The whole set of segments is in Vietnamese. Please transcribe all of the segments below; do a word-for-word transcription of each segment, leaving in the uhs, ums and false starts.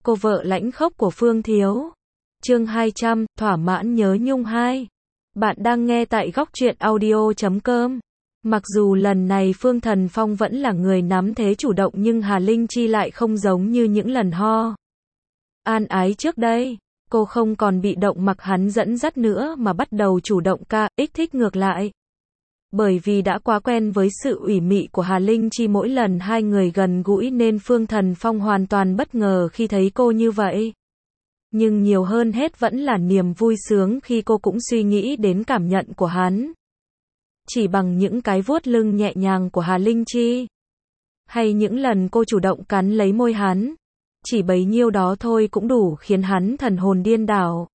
cô vợ lãnh khốc của Phương Thiếu. Chương hai trăm, thỏa mãn nhớ nhung hai. Bạn đang nghe tại góc truyện audio chấm com. Mặc dù lần này Phương Thần Phong vẫn là người nắm thế chủ động nhưng Hà Linh Chi lại không giống như những lần ho an ái trước đây. Cô không còn bị động mặc hắn dẫn dắt nữa mà bắt đầu chủ động ca, ích thích ngược lại. Bởi vì đã quá quen với sự ủy mị của Hà Linh Chi mỗi lần hai người gần gũi nên Phương Thần Phong hoàn toàn bất ngờ khi thấy cô như vậy. Nhưng nhiều hơn hết vẫn là niềm vui sướng khi cô cũng suy nghĩ đến cảm nhận của hắn. Chỉ bằng những cái vuốt lưng nhẹ nhàng của Hà Linh Chi, hay những lần cô chủ động cắn lấy môi hắn, chỉ bấy nhiêu đó thôi cũng đủ khiến hắn thần hồn điên đảo.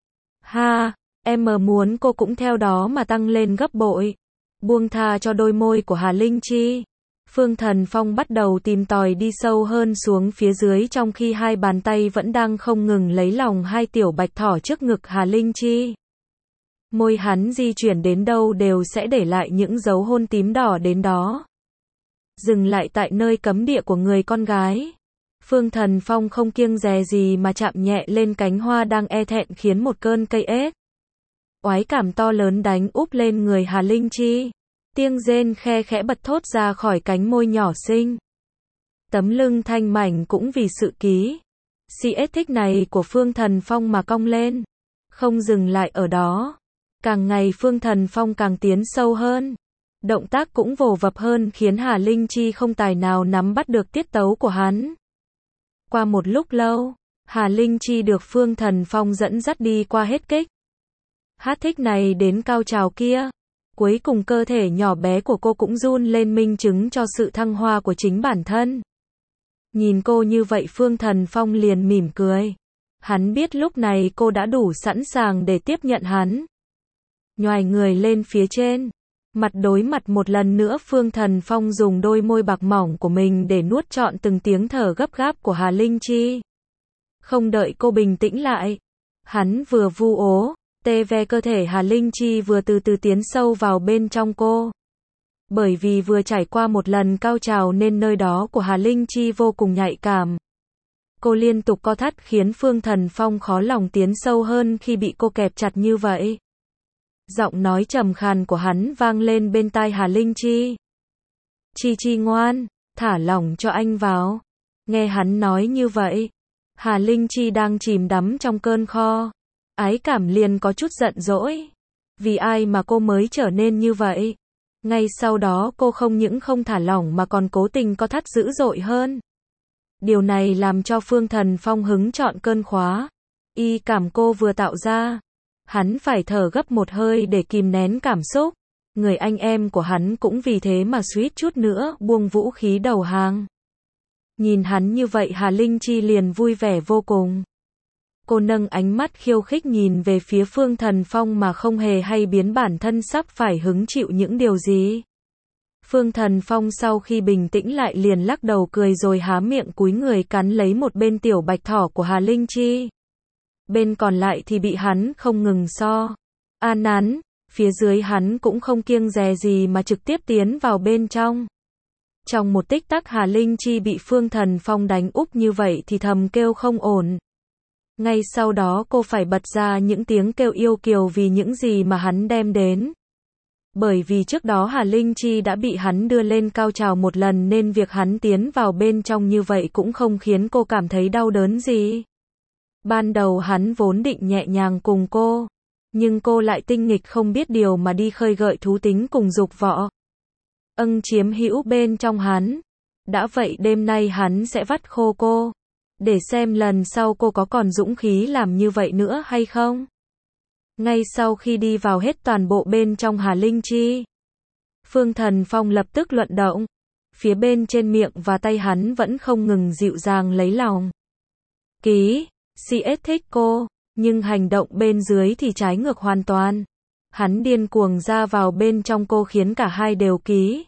Ha, em mờ muốn cô cũng theo đó mà tăng lên gấp bội. Buông tha cho đôi môi của Hà Linh Chi, Phương Thần Phong bắt đầu tìm tòi đi sâu hơn xuống phía dưới trong khi hai bàn tay vẫn đang không ngừng lấy lòng hai tiểu bạch thỏ trước ngực Hà Linh Chi. Môi hắn di chuyển đến đâu đều sẽ để lại những dấu hôn tím đỏ đến đó. Dừng lại tại nơi cấm địa của người con gái. Phương Thần Phong không kiêng dè gì mà chạm nhẹ lên cánh hoa đang e thẹn khiến một cơn cây ếch oái cảm to lớn đánh úp lên người Hà Linh Chi. Tiếng rên khe khẽ bật thốt ra khỏi cánh môi nhỏ xinh. Tấm lưng thanh mảnh cũng vì sự ký si ết thích này của Phương Thần Phong mà cong lên. Không dừng lại ở đó. Càng ngày Phương Thần Phong càng tiến sâu hơn. Động tác cũng vồ vập hơn khiến Hà Linh Chi không tài nào nắm bắt được tiết tấu của hắn. Qua một lúc lâu, Hà Linh Chi được Phương Thần Phong dẫn dắt đi qua hết kích hát thích này đến cao trào kia. Cuối cùng cơ thể nhỏ bé của cô cũng run lên minh chứng cho sự thăng hoa của chính bản thân. Nhìn cô như vậy Phương Thần Phong liền mỉm cười. Hắn biết lúc này cô đã đủ sẵn sàng để tiếp nhận hắn. Nhoài người lên phía trên. Mặt đối mặt một lần nữa Phương Thần Phong dùng đôi môi bạc mỏng của mình để nuốt trọn từng tiếng thở gấp gáp của Hà Linh Chi. Không đợi cô bình tĩnh lại, hắn vừa vu ố, tê ve cơ thể Hà Linh Chi vừa từ từ tiến sâu vào bên trong cô. Bởi vì vừa trải qua một lần cao trào nên nơi đó của Hà Linh Chi vô cùng nhạy cảm. Cô liên tục co thắt khiến Phương Thần Phong khó lòng tiến sâu hơn khi bị cô kẹp chặt như vậy. Giọng nói trầm khàn của hắn vang lên bên tai Hà Linh Chi. Chi Chi ngoan, thả lỏng cho anh vào. Nghe hắn nói như vậy, Hà Linh Chi đang chìm đắm trong cơn kho ái cảm liền có chút giận dỗi. Vì ai mà cô mới trở nên như vậy? Ngay sau đó cô không những không thả lỏng mà còn cố tình co thắt dữ dội hơn. Điều này làm cho Phương Thần Phong hứng chọn cơn khóa y cảm cô vừa tạo ra. Hắn phải thở gấp một hơi để kìm nén cảm xúc. Người anh em của hắn cũng vì thế mà suýt chút nữa buông vũ khí đầu hàng. Nhìn hắn như vậy Hà Linh Chi liền vui vẻ vô cùng. Cô nâng ánh mắt khiêu khích nhìn về phía Phương Thần Phong mà không hề hay biến bản thân sắp phải hứng chịu những điều gì. Phương Thần Phong sau khi bình tĩnh lại liền lắc đầu cười rồi há miệng cúi người cắn lấy một bên tiểu bạch thỏ của Hà Linh Chi. Bên còn lại thì bị hắn không ngừng so an nắn, phía dưới hắn cũng không kiêng dè gì mà trực tiếp tiến vào bên trong. Trong một tích tắc Hà Linh Chi bị Phương Thần Phong đánh úp như vậy thì thầm kêu không ổn. Ngay sau đó cô phải bật ra những tiếng kêu yêu kiều vì những gì mà hắn đem đến. Bởi vì trước đó Hà Linh Chi đã bị hắn đưa lên cao trào một lần nên việc hắn tiến vào bên trong như vậy cũng không khiến cô cảm thấy đau đớn gì. Ban đầu hắn vốn định nhẹ nhàng cùng cô, nhưng cô lại tinh nghịch không biết điều mà đi khơi gợi thú tính cùng dục vọng âng chiếm hữu bên trong hắn. Đã vậy đêm nay hắn sẽ vắt khô cô, để xem lần sau cô có còn dũng khí làm như vậy nữa hay không. Ngay sau khi đi vào hết toàn bộ bên trong Hà Linh Chi, Phương Thần Phong lập tức luận động. Phía bên trên miệng và tay hắn vẫn không ngừng dịu dàng lấy lòng ký si ết thích cô, nhưng hành động bên dưới thì trái ngược hoàn toàn. Hắn điên cuồng ra vào bên trong cô khiến cả hai đều ký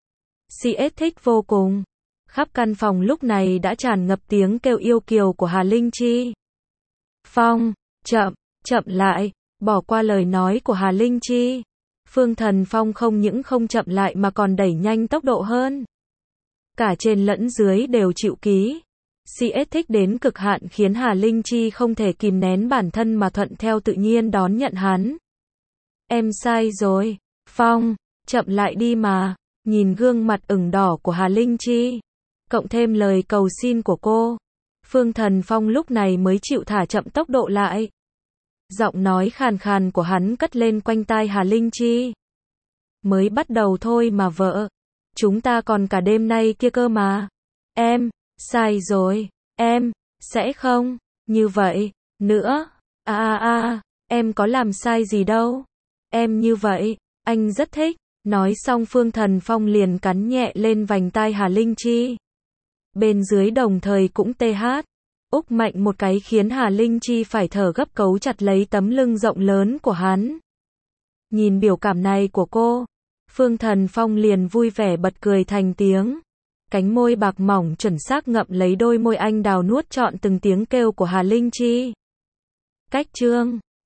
si ết thích vô cùng. Khắp căn phòng lúc này đã tràn ngập tiếng kêu yêu kiều của Hà Linh Chi. Phong, chậm, chậm lại, bỏ qua lời nói của Hà Linh Chi. Phương Thần Phong không những không chậm lại mà còn đẩy nhanh tốc độ hơn. Cả trên lẫn dưới đều chịu ký xê ét thích đến cực hạn khiến Hà Linh Chi không thể kìm nén bản thân mà thuận theo tự nhiên đón nhận hắn. Em sai rồi, Phong, chậm lại đi mà. Nhìn gương mặt ửng đỏ của Hà Linh Chi, cộng thêm lời cầu xin của cô, Phương Thần Phong lúc này mới chịu thả chậm tốc độ lại. Giọng nói khàn khàn của hắn cất lên quanh tai Hà Linh Chi. Mới bắt đầu thôi mà vợ, chúng ta còn cả đêm nay kia cơ mà. Em, sai rồi, em, sẽ không, như vậy, nữa. À à à, em có làm sai gì đâu. Em như vậy, anh rất thích. Nói xong Phương Thần Phong liền cắn nhẹ lên vành tai Hà Linh Chi. Bên dưới đồng thời cũng tê hát. Úc mạnh một cái khiến Hà Linh Chi phải thở gấp cấu chặt lấy tấm lưng rộng lớn của hắn. Nhìn biểu cảm này của cô, Phương Thần Phong liền vui vẻ bật cười thành tiếng. Cánh môi bạc mỏng chuẩn xác ngậm lấy đôi môi anh đào nuốt trọn từng tiếng kêu của Hà Linh Chi. Cách chương